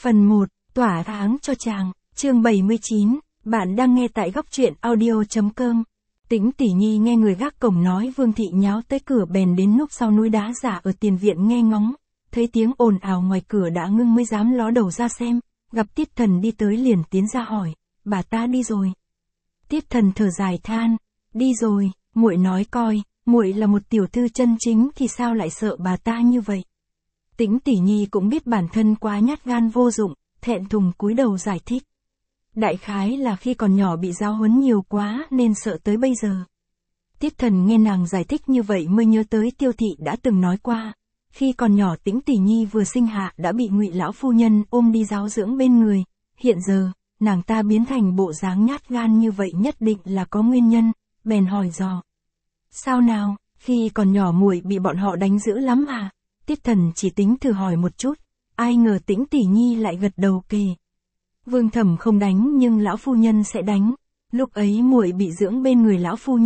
Phần 1, tỏa tháng cho chàng, chương 79, bạn đang nghe tại góc truyện audio.com. Tĩnh Tỷ Nhi nghe người gác cổng nói Vương Thị nháo tới cửa bèn đến núp sau núi đá giả ở tiền viện nghe ngóng, thấy tiếng ồn ào ngoài cửa đã ngưng mới dám ló đầu ra xem, gặp Tiết Thần đi tới liền tiến ra hỏi, bà ta đi rồi. Tiết Thần thở dài than, đi rồi, muội nói coi, muội là một tiểu thư chân chính thì sao lại sợ bà ta như vậy. Tĩnh Tỷ Nhi cũng biết bản thân quá nhát gan vô dụng, thẹn thùng cúi đầu giải thích. Đại khái là khi còn nhỏ bị giáo huấn nhiều quá nên sợ tới bây giờ. Tiết Thần nghe nàng giải thích như vậy mới nhớ tới Tiêu Thị đã từng nói qua, khi còn nhỏ Tĩnh Tỷ Nhi vừa sinh hạ đã bị Ngụy lão phu nhân ôm đi giáo dưỡng bên người, hiện giờ, nàng ta biến thành bộ dáng nhát gan như vậy nhất định là có nguyên nhân, bèn hỏi dò. Sao nào, khi còn nhỏ muội bị bọn họ đánh dữ lắm à? Tiết Thần chỉ tính thử hỏi một chút, ai ngờ Tĩnh Tỷ Nhi lại gật đầu kề. Vương Thẩm không đánh nhưng lão phu nhân sẽ đánh. Lúc ấy muội bị dưỡng bên người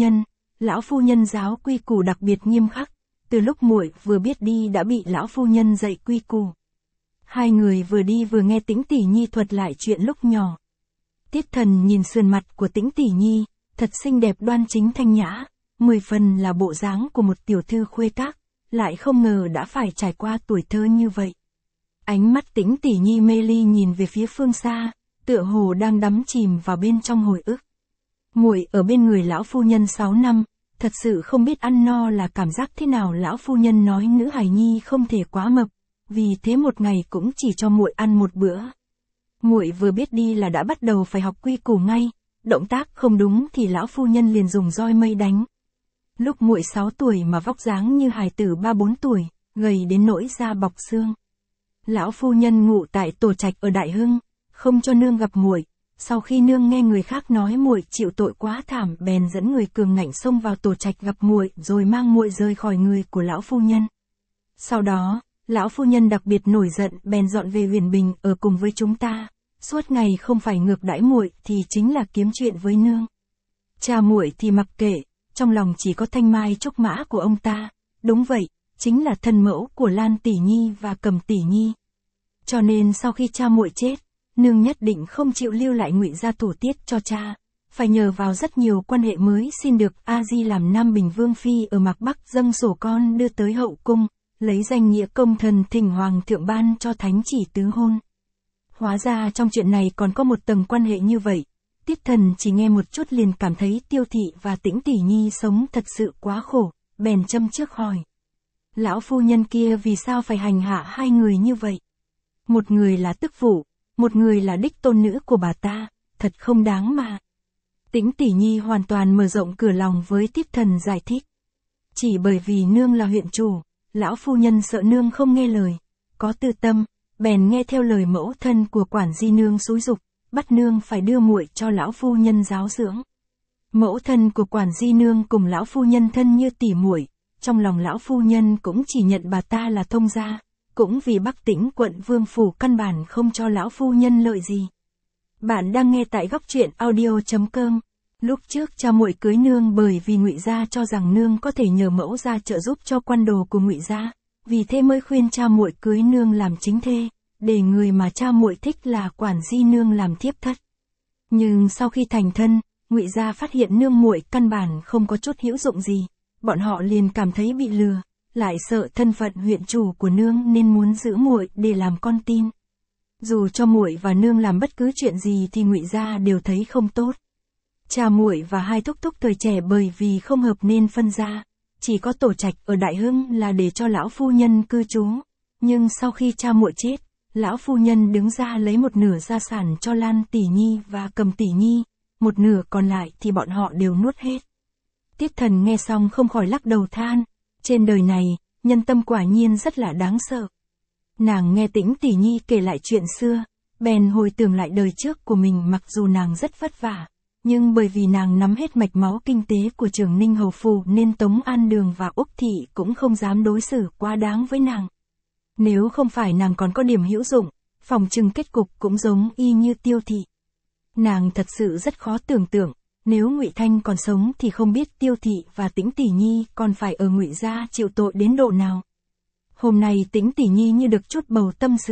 lão phu nhân giáo quy củ đặc biệt nghiêm khắc, từ lúc muội vừa biết đi đã bị lão phu nhân dạy quy củ. Hai người vừa đi vừa nghe Tĩnh Tỷ Nhi thuật lại chuyện lúc nhỏ. Tiết Thần nhìn sườn mặt của Tĩnh Tỷ Nhi, thật xinh đẹp đoan chính thanh nhã, 10 phần là bộ dáng của một tiểu thư khuê các, lại không ngờ đã phải trải qua tuổi thơ như vậy. Ánh mắt Tĩnh Tỷ Nhi mê ly nhìn về phía phương xa, tựa hồ đang đắm chìm vào bên trong hồi ức. Muội ở bên người lão phu nhân 6 năm, thật sự không biết ăn no là cảm giác thế nào. Lão phu nhân nói nữ hài nhi không thể quá mập, vì thế một ngày cũng chỉ cho muội ăn một bữa. Muội vừa biết đi là đã bắt đầu phải học quy củ ngay, động tác không đúng thì lão phu nhân liền dùng roi mây đánh. Lúc muội 6 tuổi mà vóc dáng như hài tử 3-4 tuổi, gầy đến nỗi da bọc xương. Lão phu nhân ngụ tại tổ trạch ở Đại Hưng, không cho nương gặp muội. Sau khi nương nghe người khác nói muội chịu tội quá thảm, bèn dẫn người cường ngạnh xông vào tổ trạch gặp muội, rồi mang muội rời khỏi người của lão phu nhân. Sau đó, lão phu nhân đặc biệt nổi giận, bèn dọn về Huyền Bình ở cùng với chúng ta. Suốt ngày không phải ngược đãi muội thì chính là kiếm chuyện với nương. Cha muội thì mặc kệ, trong lòng chỉ có Thanh Mai Trúc Mã của ông ta. Đúng vậy, chính là thân mẫu của Lan Tỷ Nhi và Cầm Tỷ Nhi. Cho nên sau khi cha muội chết, nương nhất định không chịu lưu lại Ngụy gia tổ tiết cho cha, phải nhờ vào rất nhiều quan hệ mới xin được A Di làm Nam Bình Vương phi ở Mạc Bắc, dâng sổ con đưa tới hậu cung, lấy danh nghĩa công thần thỉnh hoàng thượng ban cho thánh chỉ tứ hôn. Hóa ra trong chuyện này còn có một tầng quan hệ như vậy. Tiết Thần chỉ nghe một chút liền cảm thấy Tiêu Thị và Tĩnh Tỷ Nhi sống thật sự quá khổ, bèn châm trước hỏi. Lão phu nhân kia vì sao phải hành hạ hai người như vậy? Một người là tức phụ, một người là đích tôn nữ của bà ta, thật không đáng mà. Tĩnh Tỷ Nhi hoàn toàn mở rộng cửa lòng với Tiết Thần giải thích. Chỉ bởi vì nương là huyện chủ, lão phu nhân sợ nương không nghe lời, có tư tâm, bèn nghe theo lời mẫu thân của quản di nương xúi giục, bắt nương phải đưa muội cho lão phu nhân giáo dưỡng. Mẫu thân của quản di nương cùng lão phu nhân thân như tỉ muội, trong lòng lão phu nhân cũng chỉ nhận bà ta là thông gia, cũng vì Bắc Tĩnh quận Vương phủ căn bản không cho lão phu nhân lợi gì. Bạn đang nghe tại góc truyện audio.com. Lúc trước cha muội cưới nương bởi vì Ngụy gia cho rằng nương có thể nhờ mẫu gia trợ giúp cho quan đồ của Ngụy gia, vì thế mới khuyên cha muội cưới nương làm chính thê, để người mà cha muội thích là quản di nương làm thiếp thất. Nhưng sau khi thành thân, Ngụy gia phát hiện nương muội căn bản không có chút hữu dụng gì, bọn họ liền cảm thấy bị lừa, lại sợ thân phận huyện chủ của nương nên muốn giữ muội để làm con tin. Dù cho muội và nương làm bất cứ chuyện gì thì Ngụy gia đều thấy không tốt. Cha muội và hai thúc thúc thời trẻ bởi vì không hợp nên phân ra, chỉ có tổ trạch ở Đại Hưng là để cho lão phu nhân cư trú. Nhưng sau khi cha muội chết, lão phu nhân đứng ra lấy một nửa gia sản cho Lan Tỷ Nhi và Cầm Tỷ Nhi, một nửa còn lại thì bọn họ đều nuốt hết. Tiết Thần nghe xong không khỏi lắc đầu than, trên đời này, nhân tâm quả nhiên rất là đáng sợ. Nàng nghe Tĩnh Tỷ Nhi kể lại chuyện xưa, bèn hồi tưởng lại đời trước của mình, mặc dù nàng rất vất vả, nhưng bởi vì nàng nắm hết mạch máu kinh tế của Trường Ninh hầu phủ nên Tống An Đường và Úc Thị cũng không dám đối xử quá đáng với nàng. Nếu không phải nàng còn có điểm hữu dụng, phòng chừng kết cục cũng giống y như Tiêu Thị. Nàng thật sự rất khó tưởng tượng, nếu Ngụy Thanh còn sống thì không biết Tiêu Thị và Tĩnh Tỷ Nhi còn phải ở Ngụy gia chịu tội đến độ nào. Hôm nay Tĩnh Tỷ Nhi như được chút bầu tâm sự,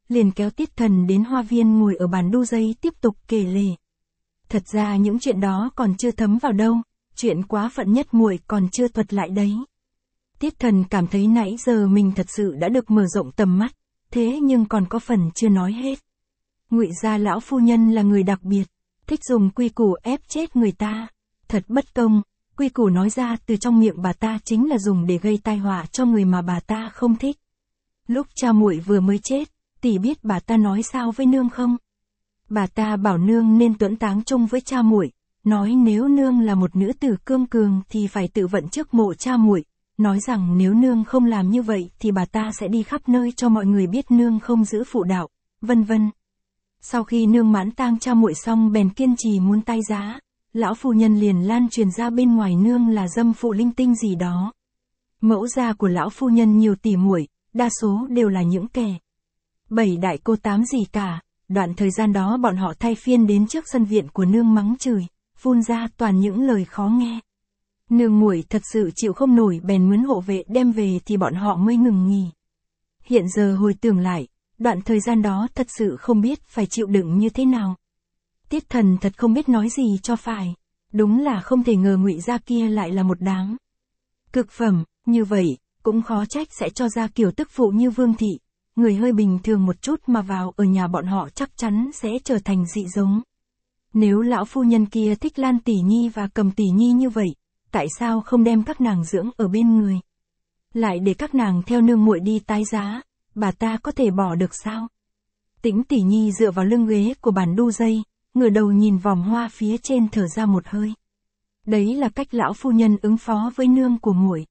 liền kéo Tiết Thần đến hoa viên ngồi ở bàn đu dây tiếp tục kể lể. Thật ra những chuyện đó còn chưa thấm vào đâu, chuyện quá phận nhất muội còn chưa thuật lại đấy. Tiết Thần cảm thấy nãy giờ mình thật sự đã được mở rộng tầm mắt, thế nhưng còn có phần chưa nói hết. Ngụy gia lão phu nhân là người đặc biệt, thích dùng quy củ ép chết người ta. Thật bất công, quy củ nói ra từ trong miệng bà ta chính là dùng để gây tai họa cho người mà bà ta không thích. Lúc cha muội vừa mới chết, tỷ biết bà ta nói sao với nương không? Bà ta bảo nương nên tuẫn táng chung với cha muội, nói nếu nương là một nữ tử cương cường thì phải tự vận trước mộ cha muội, nói rằng nếu nương không làm như vậy thì bà ta sẽ đi khắp nơi cho mọi người biết nương không giữ phụ đạo, vân vân. Sau khi nương mãn tang cha muội xong bèn kiên trì muốn tái giá, lão phu nhân liền lan truyền ra bên ngoài nương là dâm phụ linh tinh gì đó. Mẫu gia của lão phu nhân nhiều tỷ muội, đa số đều là những kẻ bảy đại cô tám gì cả. Đoạn thời gian đó bọn họ thay phiên đến trước sân viện của nương mắng chửi, phun ra toàn những lời khó nghe. Nương muội thật sự chịu không nổi bèn mướn hộ vệ đem về thì bọn họ mới ngừng nghỉ. Hiện giờ hồi tưởng lại, đoạn thời gian đó thật sự không biết phải chịu đựng như thế nào. Tiết Thần thật không biết nói gì cho phải. Đúng là không thể ngờ Ngụy gia kia lại là một đám cực phẩm, như vậy, cũng khó trách sẽ cho ra kiểu tức phụ như Vương thị. Người hơi bình thường một chút mà vào ở nhà bọn họ chắc chắn sẽ trở thành dị giống. Nếu lão phu nhân kia thích Lan tỷ nhi và Cầm tỷ nhi như vậy, tại sao không đem các nàng dưỡng ở bên người? Lại để các nàng theo nương muội đi tái giá, bà ta có thể bỏ được sao? Tĩnh tỷ nhi dựa vào lưng ghế của bàn đu dây, ngửa đầu nhìn vòng hoa phía trên thở ra một hơi. Đấy là cách lão phu nhân ứng phó với nương của muội.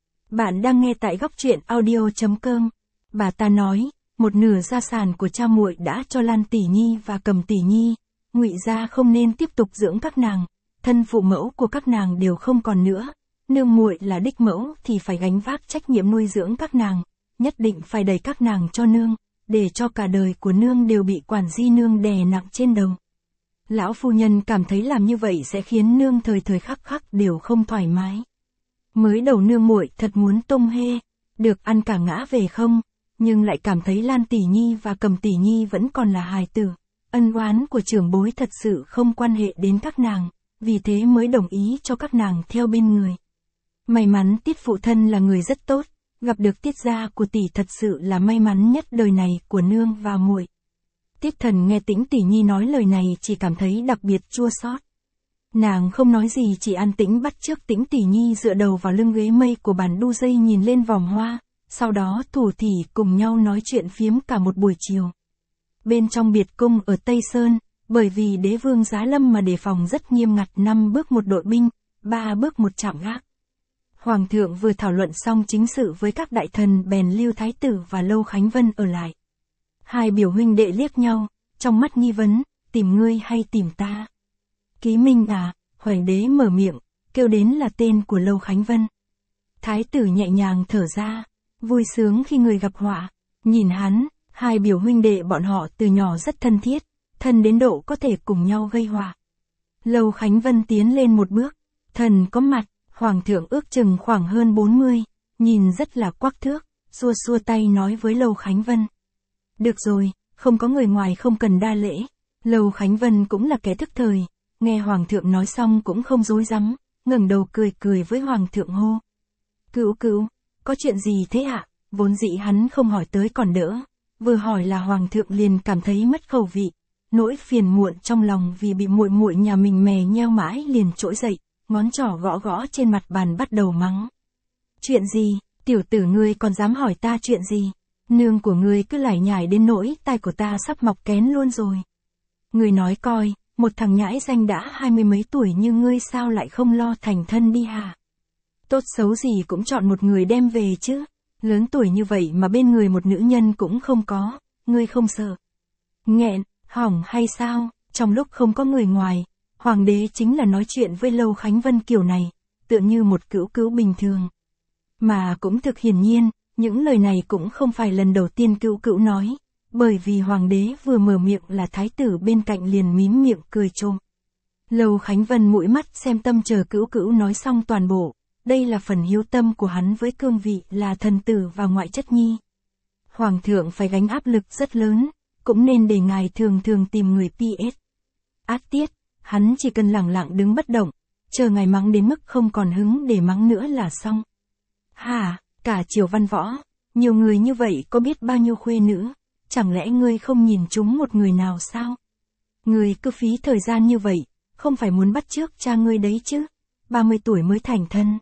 Bạn đang nghe tại góc truyện audio.com. Bà ta nói, một nửa gia sản của cha muội đã cho Lan tỷ nhi và Cầm tỷ nhi, Ngụy gia không nên tiếp tục dưỡng các nàng, thân phụ mẫu của các nàng đều không còn nữa, nương muội là đích mẫu thì phải gánh vác trách nhiệm nuôi dưỡng các nàng, nhất định phải đẩy các nàng cho nương, để cho cả đời của nương đều bị quản di nương đè nặng trên đầu. Lão phu nhân cảm thấy làm như vậy sẽ khiến nương thời thời khắc khắc đều không thoải mái. Mới đầu nương muội thật muốn tung hê, được ăn cả ngã về không, nhưng lại cảm thấy Lan tỷ nhi và Cầm tỷ nhi vẫn còn là hài tử, ân oán của trưởng bối thật sự không quan hệ đến các nàng, vì thế mới đồng ý cho các nàng theo bên người. May mắn Tiết phụ thân là người rất tốt, gặp được Tiết gia của tỷ thật sự là may mắn nhất đời này của nương và muội. Tiết Thần nghe Tĩnh tỷ nhi nói lời này chỉ cảm thấy đặc biệt chua xót. Nàng không nói gì chỉ an tĩnh bắt chước Tĩnh tỷ nhi dựa đầu vào lưng ghế mây của bàn đu dây nhìn lên vòng hoa, sau đó thủ thỉ cùng nhau nói chuyện phiếm cả một buổi chiều. Bên trong biệt cung ở Tây Sơn, bởi vì đế vương giá lâm mà đề phòng rất nghiêm ngặt 5 bước một đội binh, 3 bước một trạm gác. Hoàng thượng vừa thảo luận xong chính sự với các đại thần bèn lưu thái tử và Lâu Khánh Vân ở lại. Hai biểu huynh đệ liếc nhau, trong mắt nghi vấn, tìm ngươi hay tìm ta? Ký Minh à, Hoành đế mở miệng, kêu đến là tên của Lâu Khánh Vân. Thái tử nhẹ nhàng thở ra, vui sướng khi người gặp họa, nhìn hắn, hai biểu huynh đệ bọn họ từ nhỏ rất thân thiết, thân đến độ có thể cùng nhau gây họa. Lâu Khánh Vân tiến lên một bước, thần có mặt, hoàng thượng ước chừng khoảng hơn 40, nhìn rất là quắc thước, xua xua tay nói với Lâu Khánh Vân. Được rồi, không có người ngoài không cần đa lễ. Lâu Khánh Vân cũng là kẻ thức thời, nghe hoàng thượng nói xong cũng không dối rắm, ngẩng đầu cười cười với hoàng thượng hô. Cữu cữu, có chuyện gì thế ạ? Vốn dĩ hắn không hỏi tới còn đỡ, vừa hỏi là hoàng thượng liền cảm thấy mất khẩu vị, nỗi phiền muộn trong lòng vì bị muội muội nhà mình mè nheo mãi liền trỗi dậy, ngón trỏ gõ gõ trên mặt bàn bắt đầu mắng. Chuyện gì, tiểu tử ngươi còn dám hỏi ta chuyện gì? Nương của ngươi cứ lải nhải đến nỗi tai của ta sắp mọc kén luôn rồi. Ngươi nói coi, một thằng nhãi danh đã 20 mấy tuổi như ngươi sao lại không lo thành thân đi hả? Tốt xấu gì cũng chọn một người đem về chứ, lớn tuổi như vậy mà bên người một nữ nhân cũng không có, ngươi không sợ nghẹn, hỏng hay sao? Trong lúc không có người ngoài, hoàng đế chính là nói chuyện với Lâu Khánh Vân kiểu này, tựa như một cữu cữu bình thường. Mà cũng thực hiển nhiên, những lời này cũng không phải lần đầu tiên cữu cữu nói, bởi vì hoàng đế vừa mở miệng là thái tử bên cạnh liền mím miệng cười trộm. Lâu Khánh Vân mũi mắt xem tâm chờ cữu cữu nói xong toàn bộ, đây là phần hiếu tâm của hắn với cương vị là thần tử và ngoại chất nhi. Hoàng thượng phải gánh áp lực rất lớn, cũng nên để ngài thường thường tìm người PS. Át tiết, hắn chỉ cần lẳng lặng đứng bất động, chờ ngài mắng đến mức không còn hứng để mắng nữa là xong. Hả, cả triều văn võ, nhiều người như vậy có biết bao nhiêu khuê nữ, chẳng lẽ ngươi không nhìn chúng một người nào sao? Ngươi cứ phí thời gian như vậy, không phải muốn bắt chước cha ngươi đấy chứ, 30 tuổi mới thành thân.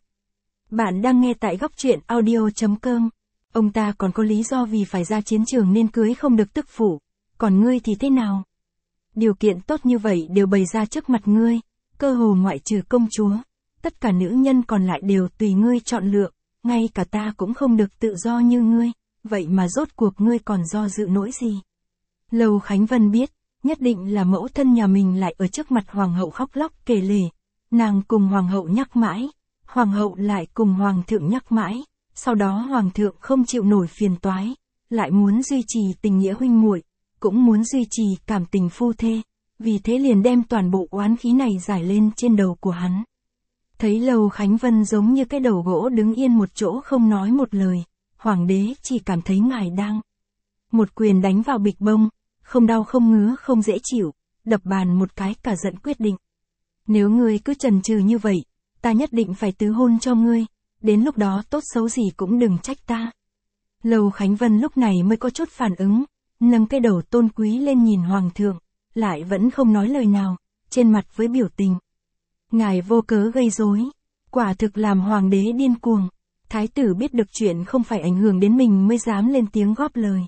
Bạn đang nghe tại góc truyện audio.com. Ông ta còn có lý do vì phải ra chiến trường nên cưới không được tức phụ, còn ngươi thì thế nào? Điều kiện tốt như vậy đều bày ra trước mặt ngươi, cơ hồ ngoại trừ công chúa, tất cả nữ nhân còn lại đều tùy ngươi chọn lựa, ngay cả ta cũng không được tự do như ngươi, vậy mà rốt cuộc ngươi còn do dự nỗi gì? Lầu Khánh Vân biết, nhất định là mẫu thân nhà mình lại ở trước mặt hoàng hậu khóc lóc kể lể, nàng cùng hoàng hậu nhắc mãi, hoàng hậu lại cùng hoàng thượng nhắc mãi, sau đó hoàng thượng không chịu nổi phiền toái, lại muốn duy trì tình nghĩa huynh muội, cũng muốn duy trì cảm tình phu thê, vì thế liền đem toàn bộ oán khí này giải lên trên đầu của hắn. Thấy Lầu Khánh Vân giống như cái đầu gỗ đứng yên một chỗ không nói một lời, hoàng đế chỉ cảm thấy ngài đang một quyền đánh vào bịch bông, không đau không ngứa không dễ chịu, đập bàn một cái cả giận quyết định. Nếu ngươi cứ chần chừ như vậy, ta nhất định phải tứ hôn cho ngươi, đến lúc đó tốt xấu gì cũng đừng trách ta. Lầu Khánh Vân lúc này mới có chút phản ứng, nâng cái đầu tôn quý lên nhìn hoàng thượng, lại vẫn không nói lời nào, trên mặt với biểu tình. Ngài vô cớ gây rối, quả thực làm hoàng đế điên cuồng. Thái tử biết được chuyện không phải ảnh hưởng đến mình mới dám lên tiếng góp lời.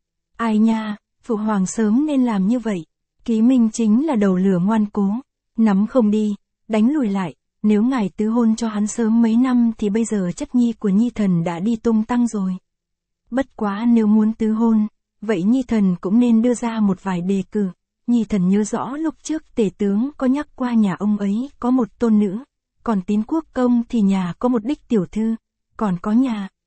Ai nha, phụ hoàng sớm nên làm như vậy. Ký Minh chính là đầu lửa ngoan cố, nắm không đi, đánh lùi lại. Nếu ngài tứ hôn cho hắn sớm mấy năm thì bây giờ chất nhi của Nhi thần đã đi tung tăng rồi. Bất quá nếu muốn tứ hôn, vậy Nhi thần cũng nên đưa ra một vài đề cử. Nhi thần nhớ rõ lúc trước tể tướng có nhắc qua nhà ông ấy có một tôn nữ, còn Tín Quốc công thì nhà có một đích tiểu thư, còn có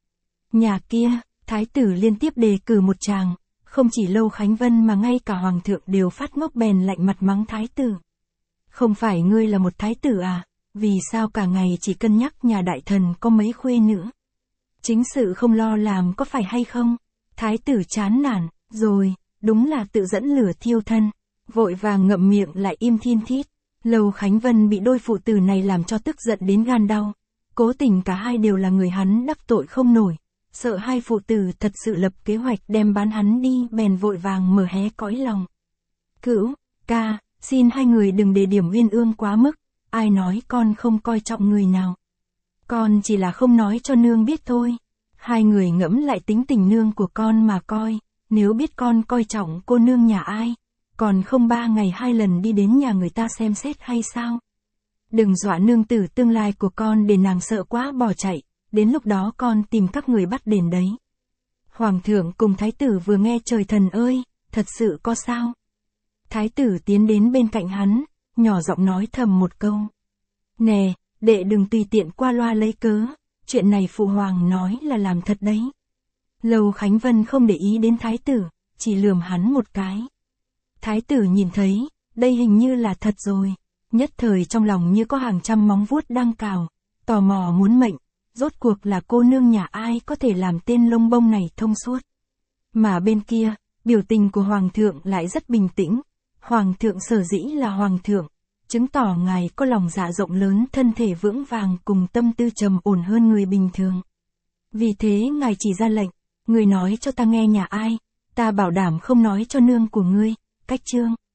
nhà kia, thái tử liên tiếp đề cử một chàng, không chỉ Lâu Khánh Vân mà ngay cả hoàng thượng đều phát ngốc bèn lạnh mặt mắng thái tử. Không phải ngươi là một thái tử à, vì sao cả ngày chỉ cân nhắc nhà đại thần có mấy khuê nữa? Chính sự không lo làm có phải hay không? Thái tử chán nản, rồi, đúng là tự dẫn lửa thiêu thân, vội vàng ngậm miệng lại im thiên thít. Lầu Khánh Vân bị đôi phụ tử này làm cho tức giận đến gan đau. Cố tình cả hai đều là người hắn đắc tội không nổi, sợ hai phụ tử thật sự lập kế hoạch đem bán hắn đi bèn vội vàng mở hé cõi lòng. Cữu, ca, xin hai người đừng đề điểm uyên ương quá mức, ai nói con không coi trọng người nào. Con chỉ là không nói cho nương biết thôi. Hai người ngẫm lại tính tình nương của con mà coi, nếu biết con coi trọng cô nương nhà ai, còn không 3 ngày 2 lần đi đến nhà người ta xem xét hay sao? Đừng dọa nương tử tương lai của con để nàng sợ quá bỏ chạy, đến lúc đó con tìm các người bắt đền đấy. Hoàng thượng cùng thái tử vừa nghe trời thần ơi, thật sự có sao? Thái tử tiến đến bên cạnh hắn, nhỏ giọng nói thầm một câu. Nè, đệ đừng tùy tiện qua loa lấy cớ, chuyện này phụ hoàng nói là làm thật đấy. Lầu Khánh Vân không để ý đến thái tử, chỉ lườm hắn một cái. Thái tử nhìn thấy, đây hình như là thật rồi, nhất thời trong lòng như có hàng trăm móng vuốt đang cào, tò mò muốn mệnh, rốt cuộc là cô nương nhà ai có thể làm tên lông bông này thông suốt. Mà bên kia, biểu tình của hoàng thượng lại rất bình tĩnh, hoàng thượng sở dĩ là hoàng thượng, chứng tỏ ngài có lòng dạ rộng lớn, thân thể vững vàng cùng tâm tư trầm ổn hơn người bình thường. Vì thế ngài chỉ ra lệnh, người nói cho ta nghe nhà ai, ta bảo đảm không nói cho nương của ngươi, cách chương.